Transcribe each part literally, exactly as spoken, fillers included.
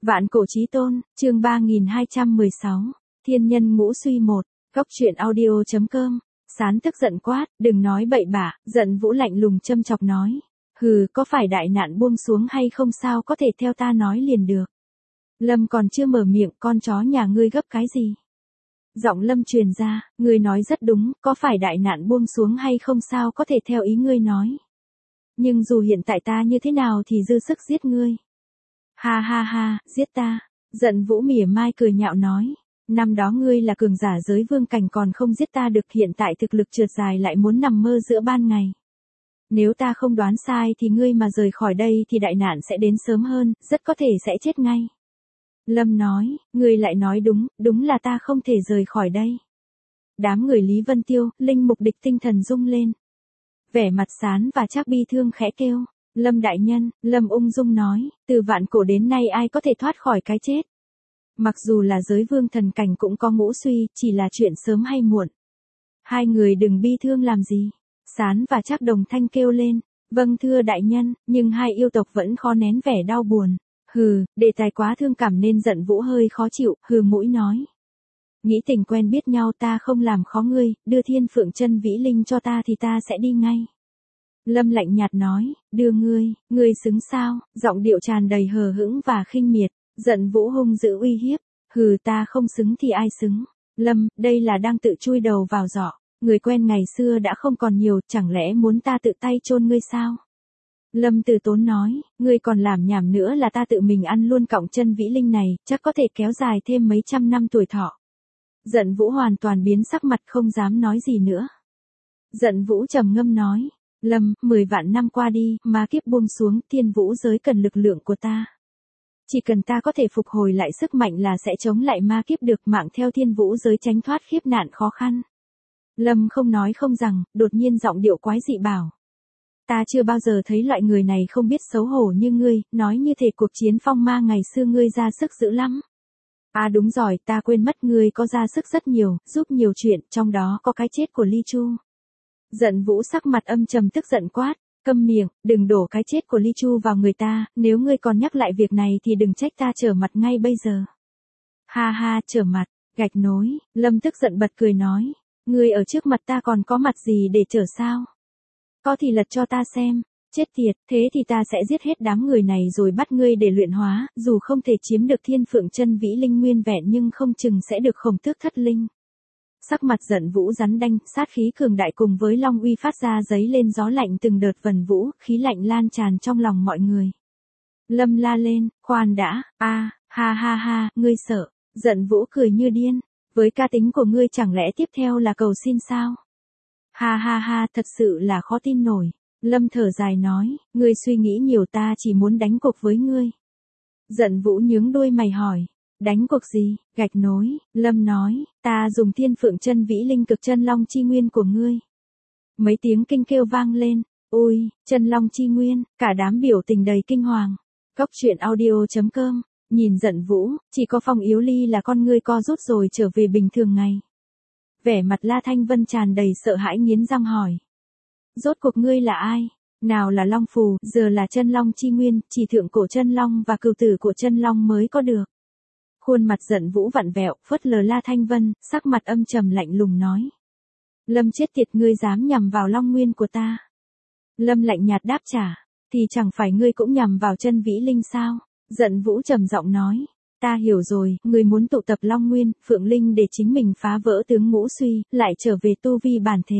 Vạn cổ chí tôn, chương ba nghìn hai trăm mười sáu, thiên nhân ngũ suy một, góc truyện audio chấm com, Sán tức giận quát, đừng nói bậy bạ, giận Vũ lạnh lùng châm chọc nói. Hừ, có phải đại nạn buông xuống hay không sao có thể theo ta nói liền được. Lâm còn chưa mở miệng, con chó nhà ngươi gấp cái gì? Giọng Lâm truyền ra, ngươi nói rất đúng, có phải đại nạn buông xuống hay không sao có thể theo ý ngươi nói. Nhưng dù hiện tại ta như thế nào thì dư sức giết ngươi. Ha ha ha, giết ta. Giận Vũ mỉa mai cười nhạo nói. Năm đó ngươi là cường giả giới vương cảnh còn không giết ta được, hiện tại thực lực trượt dài lại muốn nằm mơ giữa ban ngày. Nếu ta không đoán sai thì ngươi mà rời khỏi đây thì đại nạn sẽ đến sớm hơn, rất có thể sẽ chết ngay. Lâm nói, ngươi lại nói đúng, đúng là ta không thể rời khỏi đây. Đám người Lý Vân Tiêu, linh mục địch tinh thần rung lên. Vẻ mặt Sán và Trác bi thương khẽ kêu. Lâm đại nhân, Lâm ung dung nói, từ vạn cổ đến nay ai có thể thoát khỏi cái chết. Mặc dù là giới vương thần cảnh cũng có ngũ suy, chỉ là chuyện sớm hay muộn. Hai người đừng bi thương làm gì. Sán và Trác đồng thanh kêu lên, vâng thưa đại nhân, nhưng hai yêu tộc vẫn khó nén vẻ đau buồn. Hừ, đề tài quá thương cảm nên giận Vũ hơi khó chịu, hừ mũi nói. Nghĩ tình quen biết nhau ta không làm khó ngươi, đưa thiên phượng chân vĩ linh cho ta thì ta sẽ đi ngay. Lâm lạnh nhạt nói, đưa ngươi, ngươi xứng sao, giọng điệu tràn đầy hờ hững và khinh miệt, giận Vũ hung dữ uy hiếp, hừ ta không xứng thì ai xứng. Lâm, đây là đang tự chui đầu vào giỏ, người quen ngày xưa đã không còn nhiều, chẳng lẽ muốn ta tự tay chôn ngươi sao? Lâm từ tốn nói, ngươi còn làm nhảm nữa là ta tự mình ăn luôn cọng chân vĩ linh này, chắc có thể kéo dài thêm mấy trăm năm tuổi thọ. Giận Vũ hoàn toàn biến sắc mặt không dám nói gì nữa. Giận Vũ trầm ngâm nói, Lâm, mười vạn năm qua đi, ma kiếp buông xuống, thiên vũ giới cần lực lượng của ta. Chỉ cần ta có thể phục hồi lại sức mạnh là sẽ chống lại ma kiếp được, mạng theo thiên vũ giới tránh thoát khiếp nạn khó khăn. Lâm không nói không rằng, đột nhiên giọng điệu quái dị bảo. Ta chưa bao giờ thấy loại người này không biết xấu hổ như ngươi, nói như thể cuộc chiến phong ma ngày xưa ngươi ra sức dữ lắm. À đúng rồi, ta quên mất ngươi có ra sức rất nhiều, giúp nhiều chuyện, trong đó có cái chết của Ly Chu. Giận Vũ sắc mặt âm trầm tức giận quát, câm miệng, đừng đổ cái chết của Ly Chu vào người ta, nếu ngươi còn nhắc lại việc này thì đừng trách ta trở mặt ngay bây giờ. Ha ha, trở mặt, gạch nối, Lâm tức giận bật cười nói, ngươi ở trước mặt ta còn có mặt gì để trở sao? Có thì lật cho ta xem, chết tiệt, thế thì ta sẽ giết hết đám người này rồi bắt ngươi để luyện hóa, dù không thể chiếm được thiên phượng chân vĩ linh nguyên vẹn nhưng không chừng sẽ được khổng tước thất linh. Sắc mặt giận Vũ rắn đanh, sát khí cường đại cùng với long uy phát ra giấy lên gió lạnh từng đợt vần vũ, khí lạnh lan tràn trong lòng mọi người. Lâm la lên, khoan đã, a, ha ha ha, ngươi sợ, giận Vũ cười như điên, với ca tính của ngươi chẳng lẽ tiếp theo là cầu xin sao? Ha ha ha, thật sự là khó tin nổi. Lâm thở dài nói, ngươi suy nghĩ nhiều, ta chỉ muốn đánh cuộc với ngươi. Giận Vũ nhướng đuôi mày hỏi. Đánh cuộc gì? Gạch nối, Lâm nói, ta dùng thiên phượng chân vĩ linh cực chân long chi nguyên của ngươi. Mấy tiếng kinh kêu vang lên, ôi, chân long chi nguyên, cả đám biểu tình đầy kinh hoàng. Góc truyện audio chấm com, nhìn giận Vũ, chỉ có Phong Yếu Ly là con ngươi co rút rồi trở về bình thường ngày. Vẻ mặt La Thanh Vân tràn đầy sợ hãi nghiến răng hỏi. Rốt cuộc ngươi là ai? Nào là long phù, giờ là chân long chi nguyên, chỉ thượng cổ chân long và cửu tử của chân long mới có được. Khuôn mặt giận Vũ vặn vẹo, phớt lờ La Thanh Vân, sắc mặt âm trầm lạnh lùng nói. Lâm chết tiệt, ngươi dám nhằm vào long nguyên của ta. Lâm lạnh nhạt đáp trả, thì chẳng phải ngươi cũng nhằm vào chân vĩ linh sao? Giận Vũ trầm giọng nói, ta hiểu rồi, ngươi muốn tụ tập long nguyên, phượng linh để chính mình phá vỡ tướng ngũ suy, lại trở về tu vi bản thể.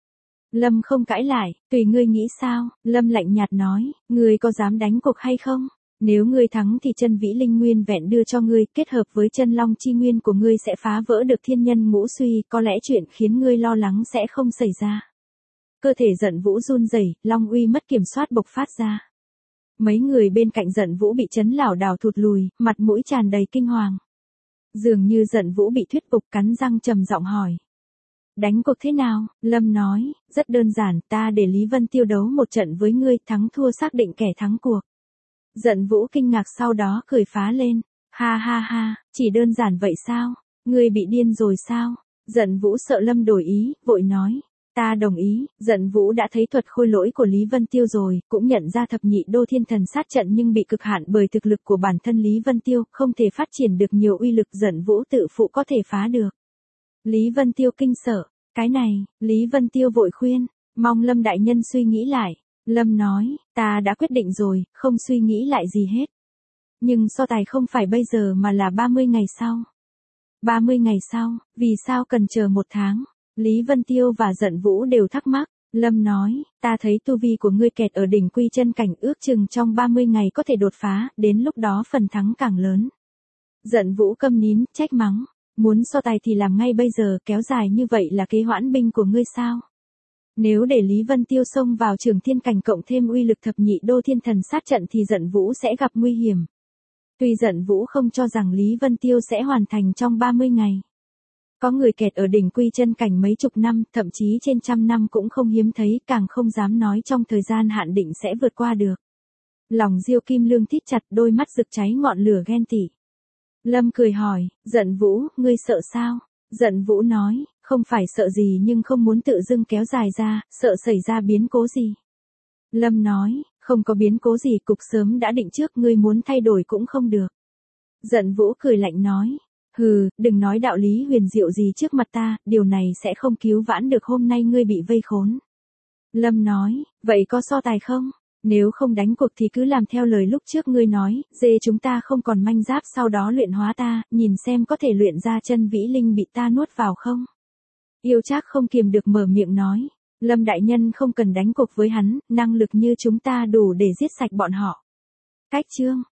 Lâm không cãi lại, tùy ngươi nghĩ sao? Lâm lạnh nhạt nói, ngươi có dám đánh cuộc hay không? Nếu ngươi thắng thì chân vĩ linh nguyên vẹn đưa cho ngươi, kết hợp với chân long chi nguyên của ngươi sẽ phá vỡ được thiên nhân ngũ suy, có lẽ chuyện khiến ngươi lo lắng sẽ không xảy ra. Cơ thể giận Vũ run rẩy, long uy mất kiểm soát bộc phát ra. Mấy người bên cạnh giận Vũ bị chấn lảo đảo thụt lùi, mặt mũi tràn đầy kinh hoàng. Dường như giận Vũ bị thuyết phục, cắn răng trầm giọng hỏi. Đánh cuộc thế nào? Lâm nói, rất đơn giản, ta để Lý Vân Tiêu đấu một trận với ngươi, thắng thua xác định kẻ thắng cuộc. Giận Vũ kinh ngạc sau đó cười phá lên, ha ha ha, chỉ đơn giản vậy sao? Ngươi bị điên rồi sao? Giận Vũ sợ Lâm đổi ý, vội nói, Ta đồng ý, giận vũ đã thấy thuật khôi lỗi của Lý Vân Tiêu rồi, cũng nhận ra thập nhị đô thiên thần sát trận nhưng bị cực hạn bởi thực lực của bản thân Lý Vân Tiêu, không thể phát triển được nhiều uy lực giận vũ tự phụ có thể phá được. Lý Vân Tiêu kinh sợ, cái này, Lý Vân Tiêu vội khuyên, mong Lâm đại nhân suy nghĩ lại. Lâm nói, ta đã quyết định rồi, không suy nghĩ lại gì hết. Nhưng so tài không phải bây giờ mà là ba mươi ngày sau. ba mươi ngày sau, vì sao cần chờ một tháng? Lý Vân Tiêu và giận vũ đều thắc mắc. Lâm nói, ta thấy tu vi của ngươi kẹt ở đỉnh quy chân cảnh, ước chừng trong ba mươi ngày có thể đột phá, đến lúc đó phần thắng càng lớn. Giận vũ câm nín, trách mắng, muốn so tài thì làm ngay bây giờ, kéo dài như vậy là kế hoãn binh của ngươi sao? Nếu để Lý Vân Tiêu xông vào trường thiên cảnh cộng thêm uy lực thập nhị đô thiên thần sát trận thì giận vũ sẽ gặp nguy hiểm. Tuy giận vũ không cho rằng Lý Vân Tiêu sẽ hoàn thành trong ba mươi ngày. Có người kẹt ở đỉnh quy chân cảnh mấy chục năm, thậm chí trên trăm năm cũng không hiếm thấy, càng không dám nói trong thời gian hạn định sẽ vượt qua được. Lòng Diêu Kim Lương thít chặt, đôi mắt rực cháy ngọn lửa ghen tị. Lâm cười hỏi, giận vũ, ngươi sợ sao? Giận vũ nói, không phải sợ gì nhưng không muốn tự dưng kéo dài ra, sợ xảy ra biến cố gì. Lâm nói, không có biến cố gì, cục sớm đã định trước, ngươi muốn thay đổi cũng không được. Giận vũ cười lạnh nói, hừ, đừng nói đạo lý huyền diệu gì trước mặt ta, điều này sẽ không cứu vãn được hôm nay ngươi bị vây khốn. Lâm nói, vậy có so tài không? Nếu không đánh cuộc thì cứ làm theo lời lúc trước ngươi nói, dê chúng ta không còn manh giáp sau đó luyện hóa ta, nhìn xem có thể luyện ra chân vĩ linh bị ta nuốt vào không? Yêu Trác không kiềm được mở miệng nói, Lâm đại nhân không cần đánh cuộc với hắn, năng lực như chúng ta đủ để giết sạch bọn họ. Cách chương